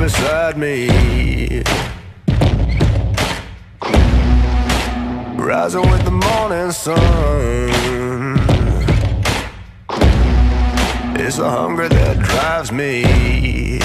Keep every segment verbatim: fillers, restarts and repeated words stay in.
beside me, rising with the morning sun. It's the hunger that drives me.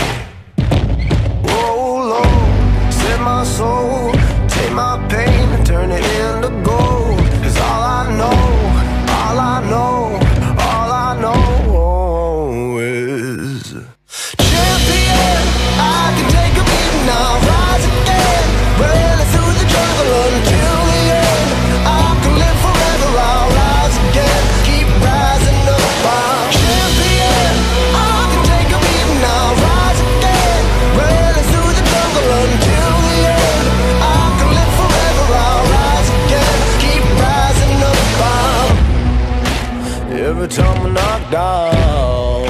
Oh Lord, set my soul, take my pain and turn it into gold. 'Cause all I know, all I know, all I know is champion. I can take a beating, I'll rise again, running through the jungle until the end. I can live forever, I'll rise again, keep rising up. I'm champion. I can take a beating, I'll rise again, running through the jungle until the end. I can live forever, I'll rise again, keep rising up. I'm every time I knock down,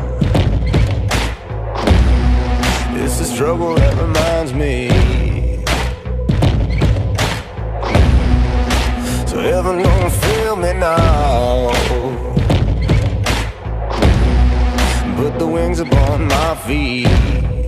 it's the struggle that reminds me. So heaven don't feel me now, put the wings upon my feet.